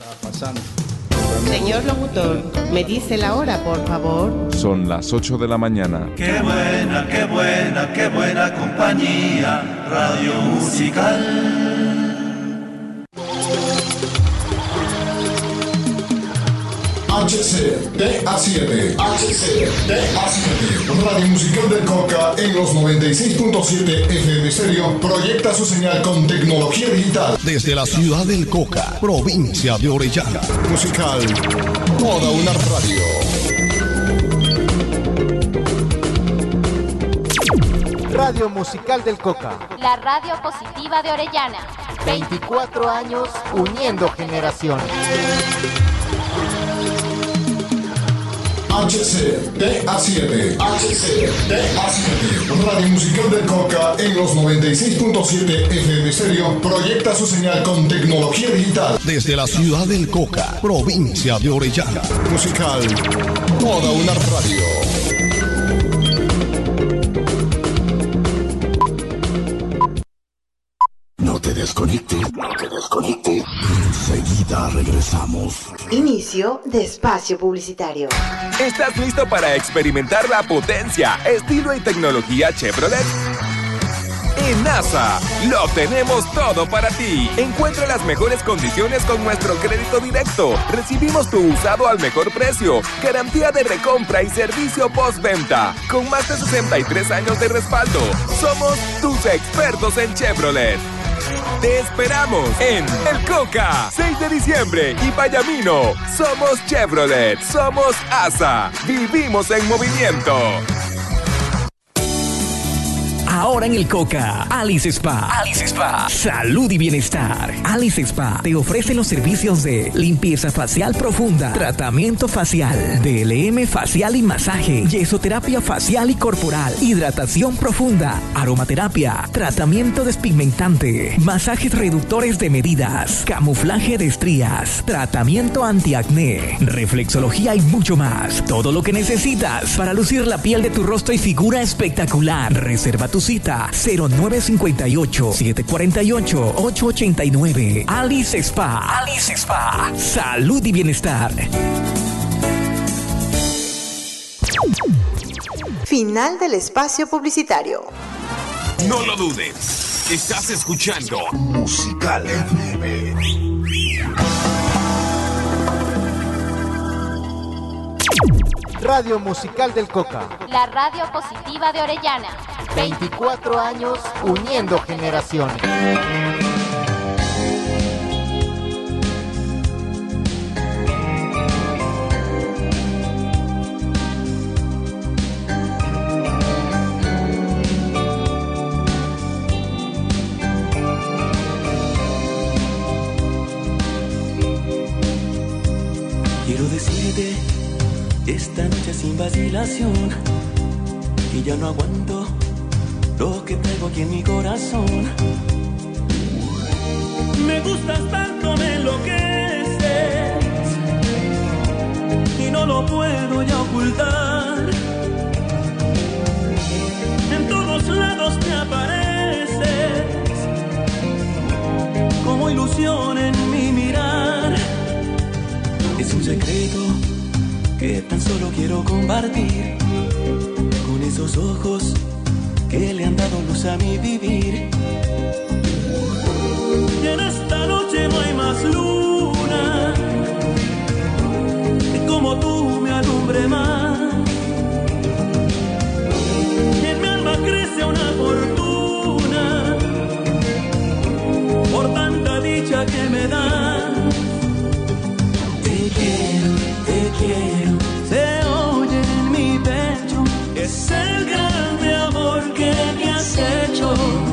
Pasando. Señor locutor, ¿me dice la hora, por favor? Son las 8 de la mañana. Qué buena, qué buena, qué buena compañía, Radio Musical. HCDA7, Radio Musical del Cauca en los 96.7 FM Estéreo proyecta su señal con tecnología digital desde la ciudad del Cauca, provincia de Orellana. Musical, toda una radio. Radio Musical del Cauca, la radio positiva de Orellana. 24 años uniendo generaciones. HCDA7, Radio Musical del Cauca en los 96.7 FM Estéreo proyecta su señal con tecnología digital desde la ciudad del Cauca, provincia de Orellana. Musical, toda una radio. No te desconectes. Enseguida regresamos. Inicio de espacio publicitario. ¿Estás listo para experimentar la potencia, estilo y tecnología Chevrolet? En NASA lo tenemos todo para ti. Encuentra las mejores condiciones con nuestro crédito directo. Recibimos tu usado al mejor precio, garantía de recompra y servicio postventa. Con más de 63 años de respaldo, somos tus expertos en Chevrolet. Te esperamos en El Cauca, 6 de diciembre y Payamino. Somos Chevrolet, somos ASA. Vivimos en movimiento. Ahora en el Cauca, Alice Spa. Salud y bienestar. Alice Spa te ofrece los servicios de limpieza facial profunda, tratamiento facial, DLM facial y masaje, yesoterapia facial y corporal, hidratación profunda, aromaterapia, tratamiento despigmentante, masajes reductores de medidas, camuflaje de estrías, tratamiento antiacné, reflexología y mucho más. Todo lo que necesitas para lucir la piel de tu rostro y figura espectacular. Reserva tu cita 0958-748-889. Alice Spa. Salud y bienestar. Final del espacio publicitario. No lo dudes. Estás escuchando Musical FM. Radio Musical del Cauca, la radio positiva de Orellana. 24 años uniendo generaciones. Quiero decirte esta noche sin vacilación que ya no aguanto lo que traigo aquí en mi corazón. Me gustas tanto, me enloqueces y no lo puedo ya ocultar. En todos lados te apareces como ilusión en mi mirar. Es un secreto que tan solo quiero compartir con esos ojos que le han dado luz a mi vivir. Y en esta noche no hay más luna que como tú me alumbre más. Y en mi alma crece una fortuna por tanta dicha que me das. Te quiero, se oye en mi pecho, es el grande amor que me has hecho.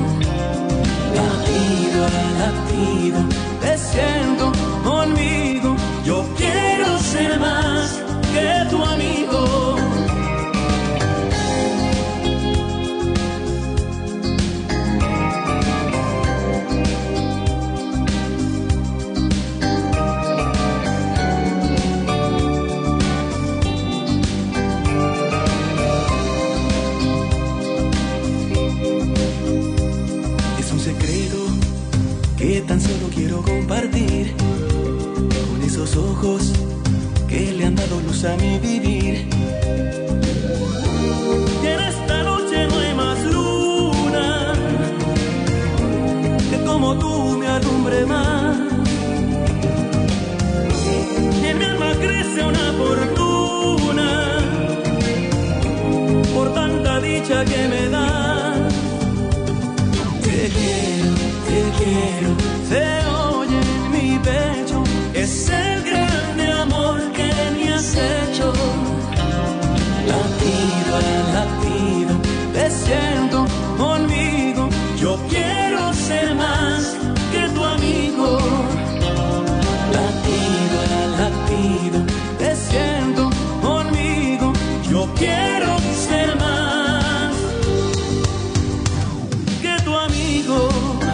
Latido a latido, te siento conmigo, yo quiero ser más que tu amigo. esos ojos que le han dado luz a mi vivir. Y en esta noche no hay más luna que como tú me alumbre más. En mi alma crece una fortuna por tanta dicha que me das. Te quiero, se oye en mi pecho, es el grande amor que me has hecho. Latido a latido, te siento conmigo, yo quiero ser más que tu amigo. Latido a latido, te siento conmigo, yo quiero ser más que tu amigo.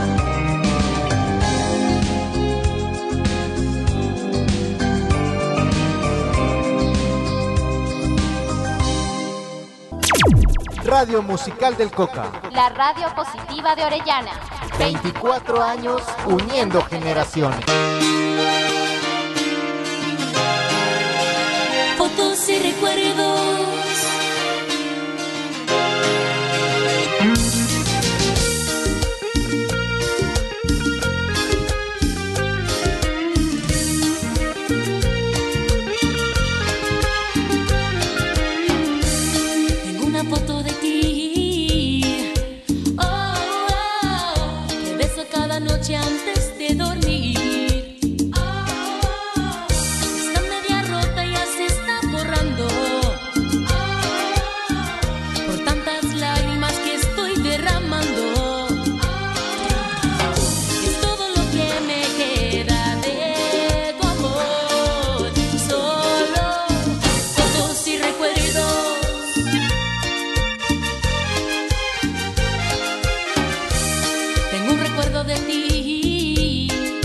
Radio Musical del Coca. La radio positiva de Orellana. 24 años uniendo generaciones. Fotos y recuerdos. Tengo una foto de ti, que beso cada noche antes de dormir. Está media rota y ya se está borrando por tantas lágrimas que estoy derramando. Es todo lo que me queda de tu amor, solo fotos y recuerdos. Tengo un recuerdo de ti,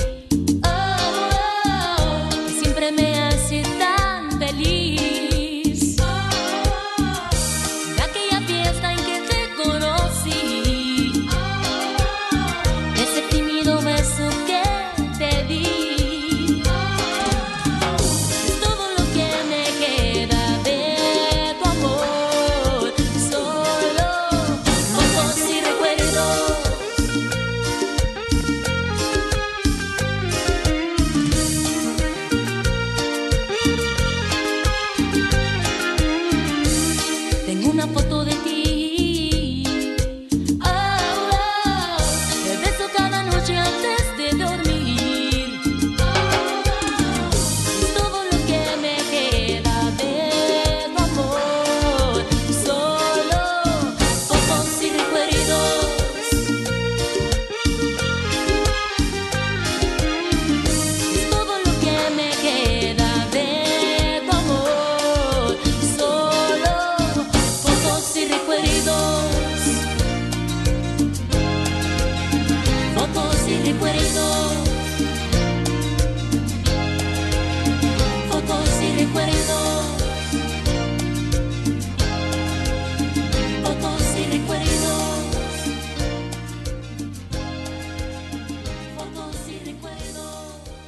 que siempre me hace tan feliz. De aquella fiesta en que te conocí, ese tímido beso que te di. Es todo lo que me queda de tu amor, solo fotos y recuerdos. Tengo una foto de ti, que beso cada noche antes de dormir. Es todo lo que me queda de tu amor, solo fotos y recuerdos. Es todo lo que me queda de tu amor, solo fotos y recuerdos. Fotos y recuerdos. Fotos y recuerdos. Fotos y recuerdos. Fotos y recuerdos.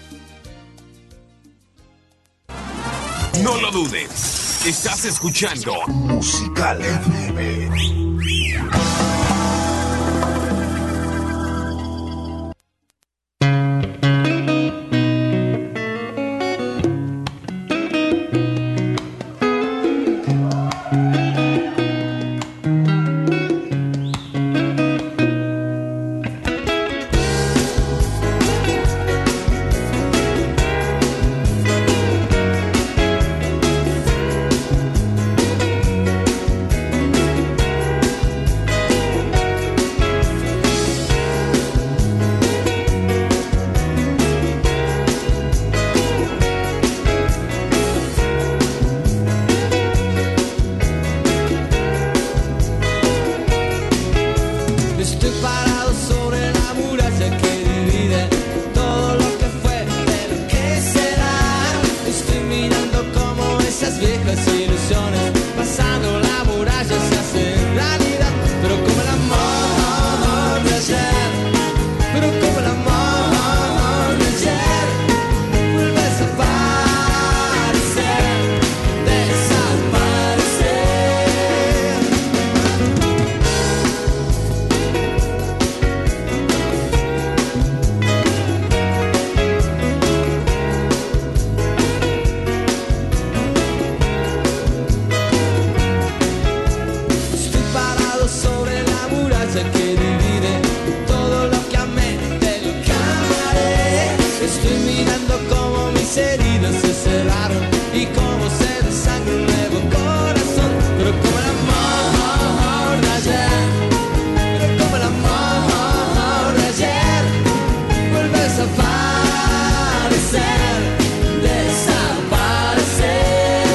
No lo dudes. Estás escuchando Musical FM. y cómo se desangra un nuevo corazón. Pero como el amor de ayer, pero como el amor de ayer, vuelves a aparecer, desaparecer.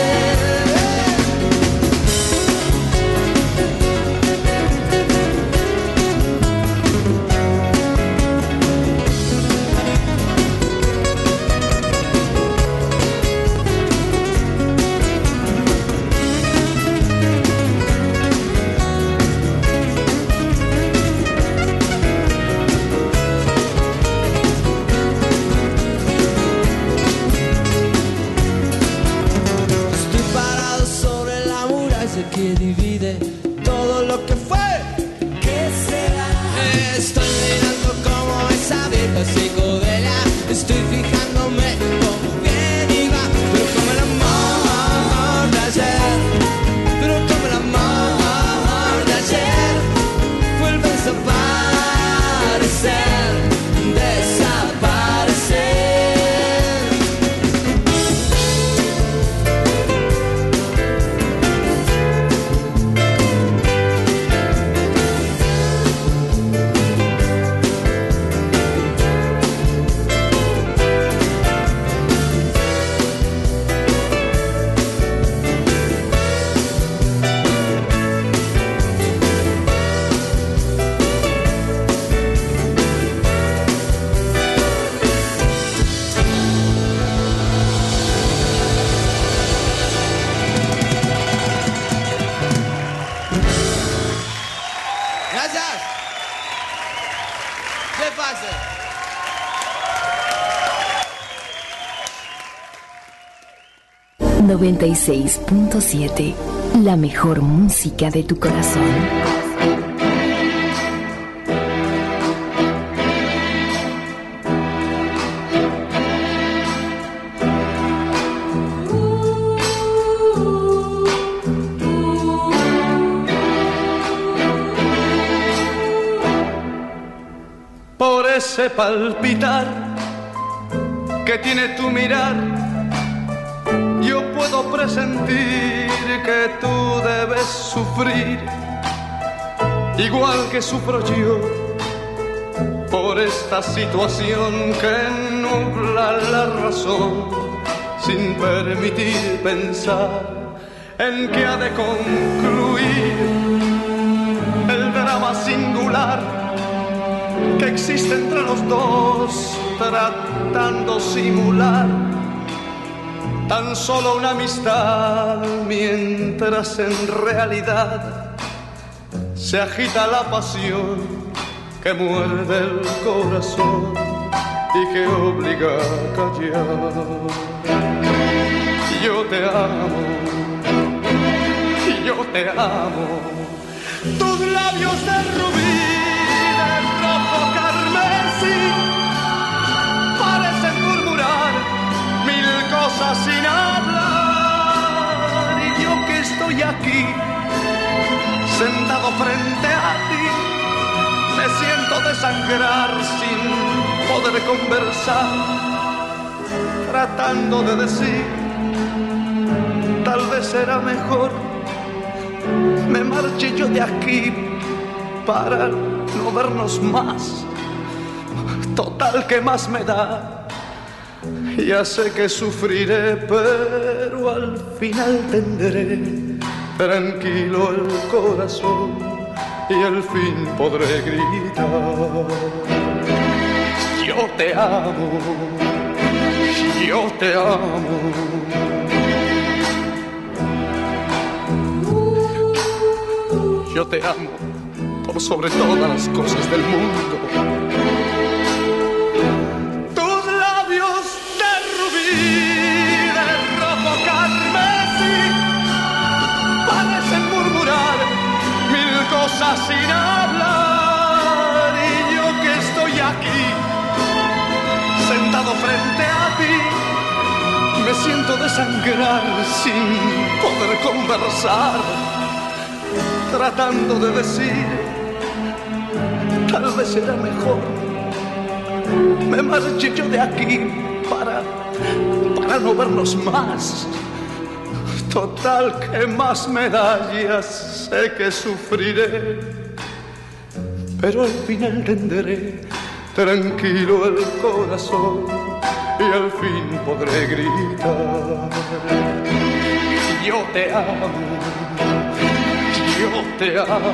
Que divide todo lo que fue. ¿Qué será? Estoy mirando como esa vieja psicodelia. Estoy fijándome como viene y va. Pero como el amor de ayer, pero como el amor de ayer, vuelves a aparecer, desaparecer. Gracias. ¿Qué pasa? ...96.7... la mejor música de tu corazón. Por ese palpitar que tiene tu mirar, yo puedo presentir que tú debes sufrir, igual que sufro yo, por esta situación que nubla la razón, sin permitir pensar en que ha de concluir el drama singular que existe entre los dos, tratando simular tan solo una amistad, mientras en realidad se agita la pasión que muerde el corazón y que obliga a callar. Yo te amo, yo te amo, tus labios de rubí, carmesí, parecen murmurar mil cosas sin hablar, y yo que estoy aquí sentado frente a ti me siento desangrar sin poder conversar, tratando de decir tal vez será mejor me marche yo de aquí para no vernos más. Total, ¿qué más me da? Ya sé que sufriré, pero al final tendré tranquilo el corazón y al fin podré gritar: yo te amo, yo te amo. Yo te amo por sobre todas las cosas del mundo. Tus labios de rubí, de rojo carmesí, parecen murmurar mil cosas sin hablar, y yo que estoy aquí sentado frente a ti me siento desangrar sin poder conversar, tratando de decir tal vez será mejor me marche yo de aquí para no vernos más. Total, que más medallas sé que sufriré, pero al fin entenderé tranquilo el corazón y al fin podré gritar: yo te amo, yo te amo,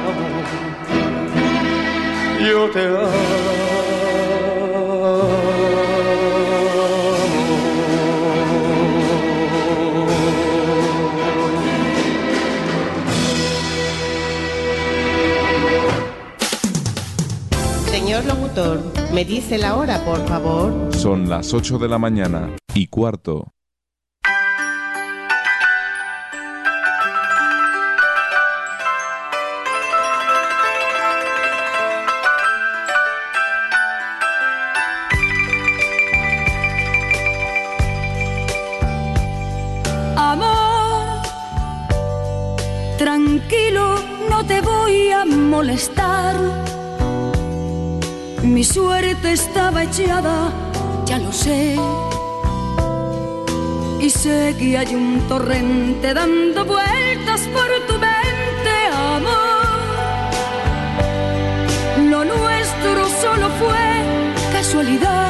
yo te amo. Señor locutor, ¿me dice la hora, por favor? Son las 8 de la mañana y cuarto. Amor, tranquilo, no te voy a molestar. Mi suerte estaba echada, ya lo sé. Y sé que hay un torrente dando vueltas por tu mente, amor. Lo nuestro solo fue casualidad.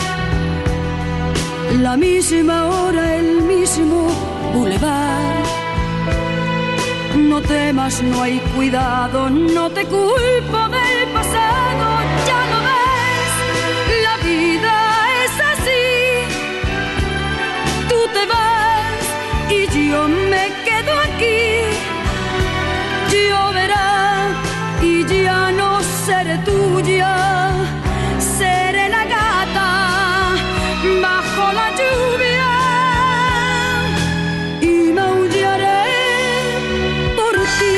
La misma hora, el mismo bulevar. No temas, no hay cuidado, no te culpo del pasado. Ya lo ves, la vida es así. Tú te vas y yo me quedo aquí. Lloverá y ya no seré tuya. Seré la gata bajo la lluvia y maullaré por ti.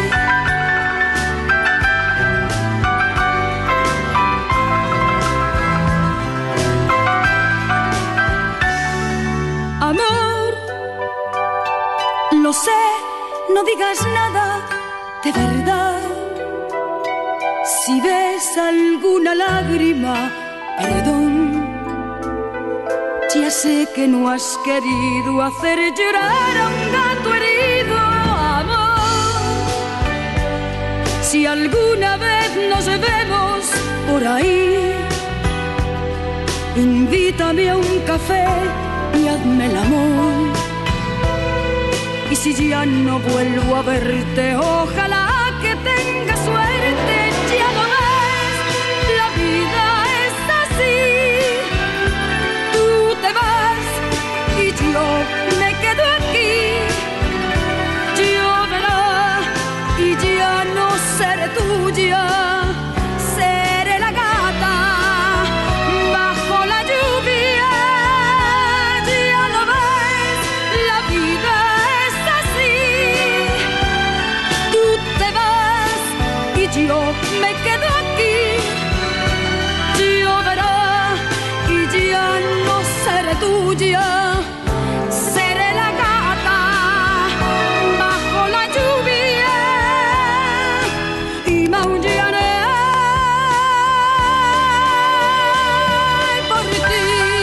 Amor, lo sé, no digas nada de verdad. Si ves alguna lágrima, perdón. Ya sé que no has querido hacer llorar a un gato herido, amor. Si alguna vez nos vemos por ahí, invítame a un café y hazme el amor. Y si ya no vuelvo a verte, ojalá que tengas suerte. Ya lo ves, la vida es así. Tú te vas y yo me quedo aquí. Lloverá y ya no seré tuya. Seré la gata bajo la lluvia. Ya lo ves, la vida es así. Tú te vas y yo me quedo aquí. Lloverá y ya no seré tuya. Seré la gata bajo la lluvia y maullaré por ti.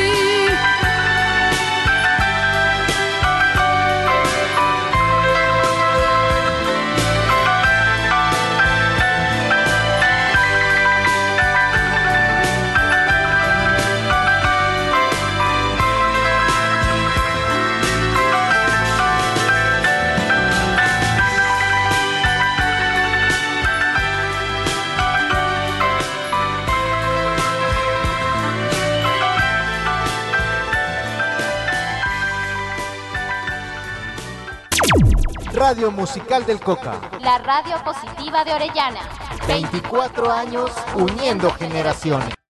Radio Musical del Coca. La radio positiva de Orellana. 24 años uniendo generaciones.